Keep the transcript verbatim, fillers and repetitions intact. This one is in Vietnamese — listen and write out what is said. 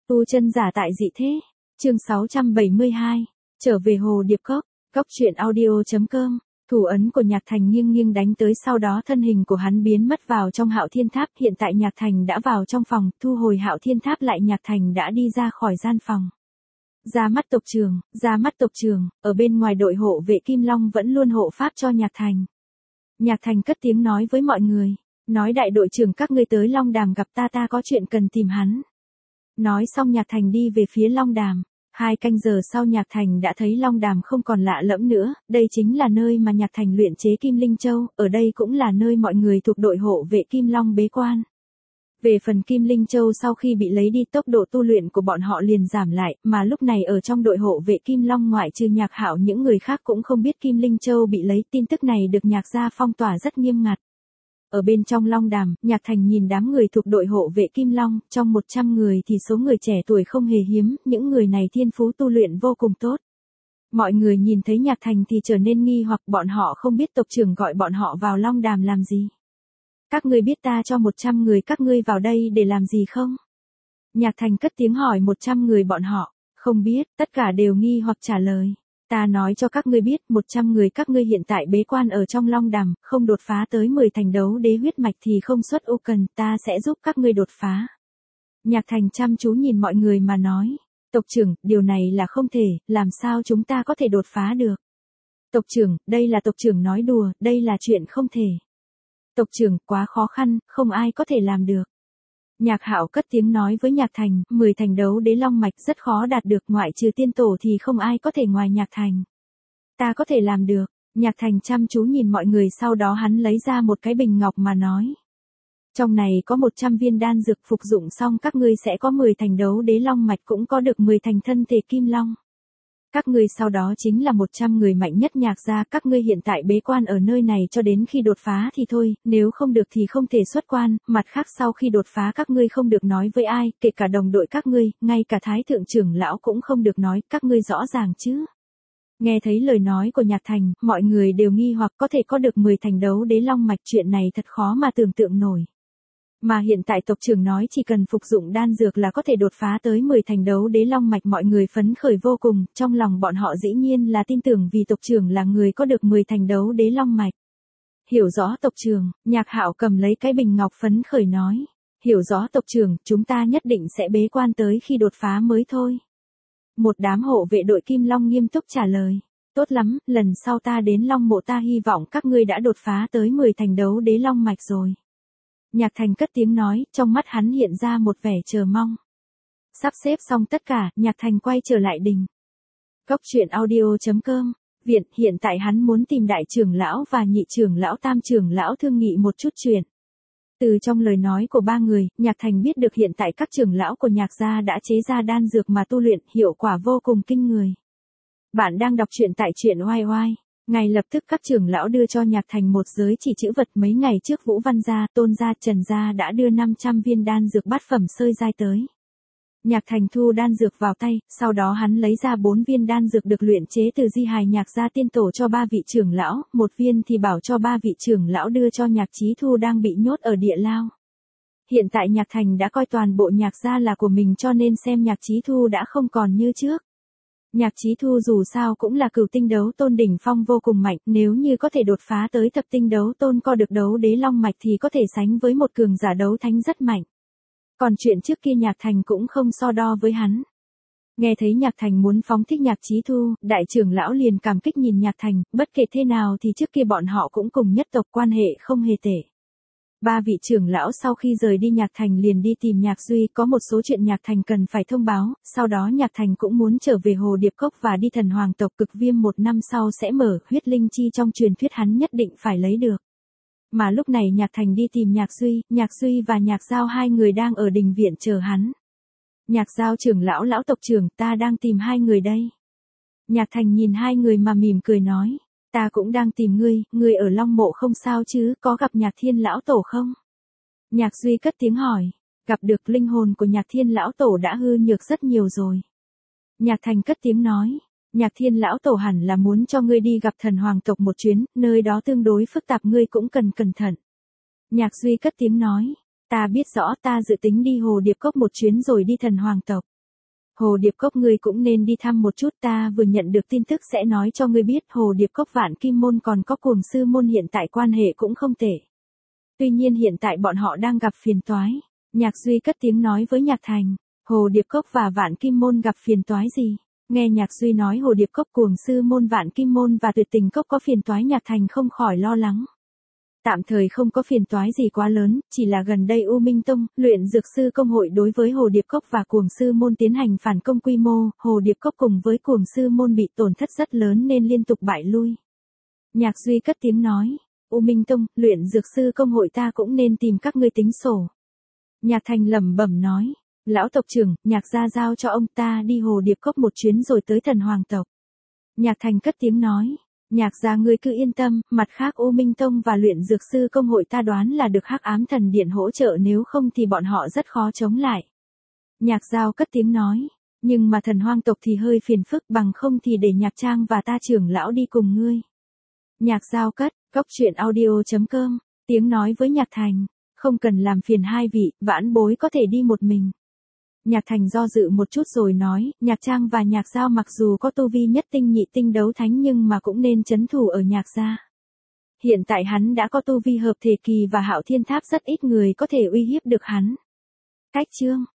Tu chân giả tại dị thế. Chương sáu trăm bảy mươi hai. Trở về Hồ Điệp Cốc. Cốc truyện audio chấm com. Thủ ấn của Nhạc Thành nghiêng nghiêng đánh tới, sau đó thân hình của hắn biến mất vào trong Hạo Thiên Tháp. Hiện tại Nhạc Thành đã vào trong phòng, thu hồi Hạo Thiên Tháp lại, Nhạc Thành đã đi ra khỏi gian phòng. Ra mắt tộc trưởng, ra mắt tộc trưởng, ở bên ngoài đội hộ vệ Kim Long vẫn luôn hộ pháp cho Nhạc Thành. Nhạc Thành cất tiếng nói với mọi người, nói đại đội trưởng các ngươi tới Long Đàm gặp ta, ta có chuyện cần tìm hắn. Nói xong Nhạc Thành đi về phía Long Đàm. Hai canh giờ sau Nhạc Thành đã thấy Long Đàm không còn lạ lẫm nữa, đây chính là nơi mà Nhạc Thành luyện chế Kim Linh Châu, ở đây cũng là nơi mọi người thuộc đội hộ vệ Kim Long bế quan. Về phần Kim Linh Châu, sau khi bị lấy đi tốc độ tu luyện của bọn họ liền giảm lại, mà lúc này ở trong đội hộ vệ Kim Long ngoại trừ Nhạc Hạo những người khác cũng không biết Kim Linh Châu bị lấy, tin tức này được Nhạc gia phong tỏa rất nghiêm ngặt. Ở bên trong Long Đàm, Nhạc Thành nhìn đám người thuộc đội hộ vệ Kim Long, trong một trăm người thì số người trẻ tuổi không hề hiếm, những người này thiên phú tu luyện vô cùng tốt. Mọi người nhìn thấy Nhạc Thành thì trở nên nghi hoặc, bọn họ không biết tộc trưởng gọi bọn họ vào Long Đàm làm gì. Các ngươi biết ta cho một trăm người các ngươi vào đây để làm gì không? Nhạc Thành cất tiếng hỏi một trăm người bọn họ, không biết, tất cả đều nghi hoặc trả lời. Ta nói cho các ngươi biết, một trăm người các ngươi hiện tại bế quan ở trong Long Đàm, không đột phá tới mười thành đấu đế huyết mạch thì không xuất ô cần, ta sẽ giúp các ngươi đột phá. Nhạc Thành chăm chú nhìn mọi người mà nói, tộc trưởng, điều này là không thể, làm sao chúng ta có thể đột phá được? Tộc trưởng, đây là tộc trưởng nói đùa, đây là chuyện không thể. Tộc trưởng, quá khó khăn, không ai có thể làm được. Nhạc Hạo cất tiếng nói với Nhạc Thành, mười thành đấu đế long mạch rất khó đạt được, ngoại trừ tiên tổ thì không ai có thể ngoài Nhạc Thành. Ta có thể làm được. Nhạc Thành chăm chú nhìn mọi người, sau đó hắn lấy ra một cái bình ngọc mà nói. Trong này có một trăm viên đan dược, phục dụng xong các ngươi sẽ có mười thành đấu đế long mạch, cũng có được mười thành thân thể kim long. Các ngươi sau đó chính là một trăm người mạnh nhất Nhạc gia, các ngươi hiện tại bế quan ở nơi này cho đến khi đột phá thì thôi, nếu không được thì không thể xuất quan, mặt khác sau khi đột phá các ngươi không được nói với ai, kể cả đồng đội các ngươi, ngay cả Thái thượng trưởng lão cũng không được nói, các ngươi rõ ràng chứ? Nghe thấy lời nói của Nhạc Thành, mọi người đều nghi hoặc, có thể có được mười thành đấu đế long mạch, chuyện này thật khó mà tưởng tượng nổi. Mà hiện tại tộc trưởng nói chỉ cần phục dụng đan dược là có thể đột phá tới mười thành đấu đế long mạch, mọi người phấn khởi vô cùng, trong lòng bọn họ dĩ nhiên là tin tưởng vì tộc trưởng là người có được mười thành đấu đế long mạch. Hiểu rõ tộc trưởng, Nhạc Hạo cầm lấy cái bình ngọc phấn khởi nói, hiểu rõ tộc trưởng, chúng ta nhất định sẽ bế quan tới khi đột phá mới thôi. Một đám hộ vệ đội Kim Long nghiêm túc trả lời, tốt lắm, lần sau ta đến Long Mộ ta hy vọng các ngươi đã đột phá tới mười thành đấu đế long mạch rồi. Nhạc Thành cất tiếng nói, trong mắt hắn hiện ra một vẻ chờ mong. Sắp xếp xong tất cả, Nhạc Thành quay trở lại đình. Cốc truyện audio chấm com. Viện, hiện tại hắn muốn tìm đại trưởng lão và nhị trưởng lão, tam trưởng lão thương nghị một chút chuyện. Từ trong lời nói của ba người, Nhạc Thành biết được hiện tại các trưởng lão của Nhạc gia đã chế ra đan dược mà tu luyện, hiệu quả vô cùng kinh người. Bạn đang đọc truyện tại truyện oai oai. Ngay lập tức các trưởng lão đưa cho Nhạc Thành một giới chỉ chữ vật, mấy ngày trước Vũ Văn gia, Tôn gia, Trần gia đã đưa năm trăm viên đan dược bát phẩm sơi giai tới. Nhạc Thành thu đan dược vào tay, sau đó hắn lấy ra bốn viên đan dược được luyện chế từ di hài Nhạc gia tiên tổ cho ba vị trưởng lão, một viên thì bảo cho ba vị trưởng lão đưa cho Nhạc Chí Thu đang bị nhốt ở địa lao. Hiện tại Nhạc Thành đã coi toàn bộ Nhạc gia là của mình, cho nên xem Nhạc Chí Thu đã không còn như trước. Nhạc Chí Thu dù sao cũng là cửu tinh đấu tôn đỉnh phong vô cùng mạnh, nếu như có thể đột phá tới thập tinh đấu tôn, co được đấu đế long mạch thì có thể sánh với một cường giả đấu thánh rất mạnh. Còn chuyện trước kia Nhạc Thành cũng không so đo với hắn. Nghe thấy Nhạc Thành muốn phóng thích Nhạc Chí Thu, đại trưởng lão liền cảm kích nhìn Nhạc Thành, bất kể thế nào thì trước kia bọn họ cũng cùng nhất tộc, quan hệ không hề tệ. Ba vị trưởng lão sau khi rời đi, Nhạc Thành liền đi tìm Nhạc Duy, có một số chuyện Nhạc Thành cần phải thông báo, sau đó Nhạc Thành cũng muốn trở về Hồ Điệp Cốc và đi thần hoàng tộc Cực Viêm, một năm sau sẽ mở, huyết linh chi trong truyền thuyết hắn nhất định phải lấy được. Mà lúc này Nhạc Thành đi tìm Nhạc Duy, Nhạc Duy và Nhạc Giao hai người đang ở đình viện chờ hắn. Nhạc Giao trưởng lão, lão tộc trưởng, ta đang tìm hai người đây. Nhạc Thành nhìn hai người mà mỉm cười nói. Ta cũng đang tìm ngươi, ngươi ở Long Mộ không sao chứ, có gặp Nhạc Thiên lão tổ không? Nhạc Duy cất tiếng hỏi, gặp được, linh hồn của Nhạc Thiên lão tổ đã hư nhược rất nhiều rồi. Nhạc Thành cất tiếng nói, Nhạc Thiên lão tổ hẳn là muốn cho ngươi đi gặp thần hoàng tộc một chuyến, nơi đó tương đối phức tạp, ngươi cũng cần cẩn thận. Nhạc Duy cất tiếng nói, ta biết rõ, ta dự tính đi Hồ Điệp Cốc một chuyến rồi đi thần hoàng tộc. Hồ Điệp Cốc ngươi cũng nên đi thăm một chút, ta vừa nhận được tin tức sẽ nói cho ngươi biết Hồ Điệp Cốc Vạn Kim Môn còn có Cuồng Sư Môn hiện tại quan hệ cũng không tệ. Tuy nhiên hiện tại bọn họ đang gặp phiền toái. Nhạc Duy cất tiếng nói với Nhạc Thành, Hồ Điệp Cốc và Vạn Kim Môn gặp phiền toái gì? Nghe Nhạc Duy nói Hồ Điệp Cốc, Cuồng Sư Môn, Vạn Kim Môn và Tuyệt Tình Cốc có phiền toái, Nhạc Thành không khỏi lo lắng. Tạm thời không có phiền toái gì quá lớn, chỉ là gần đây U Minh Tông, Luyện Dược Sư Công hội đối với Hồ Điệp Cốc và Cuồng Sư Môn tiến hành phản công quy mô, Hồ Điệp Cốc cùng với Cuồng Sư Môn bị tổn thất rất lớn nên liên tục bại lui. Nhạc Duy cất tiếng nói, U Minh Tông, Luyện Dược Sư Công hội ta cũng nên tìm các ngươi tính sổ. Nhạc Thành lẩm bẩm nói, lão tộc trưởng, Nhạc gia giao cho ông ta đi Hồ Điệp Cốc một chuyến rồi tới Thần Hoàng tộc. Nhạc Thành cất tiếng nói, Nhạc gia ngươi cứ yên tâm, mặt khác U Minh Tông và Luyện Dược Sư Công hội ta đoán là được Hắc Ám Thần Điện hỗ trợ, nếu không thì bọn họ rất khó chống lại. Nhạc Giao cất tiếng nói, nhưng mà Thần Hoang tộc thì hơi phiền phức, bằng không thì để Nhạc Trang và ta trưởng lão đi cùng ngươi. Nhạc Giao cất, góc truyện audio chấm com, tiếng nói với Nhạc Thành, không cần làm phiền hai vị, vãn bối có thể đi một mình. Nhạc Thành do dự một chút rồi nói, Nhạc Trang và Nhạc Giao mặc dù có tu vi nhất tinh nhị tinh đấu thánh nhưng mà cũng nên trấn thủ ở Nhạc gia. Hiện tại hắn đã có tu vi hợp thể kỳ và Hạo Thiên Tháp, rất ít người có thể uy hiếp được hắn. Cách chương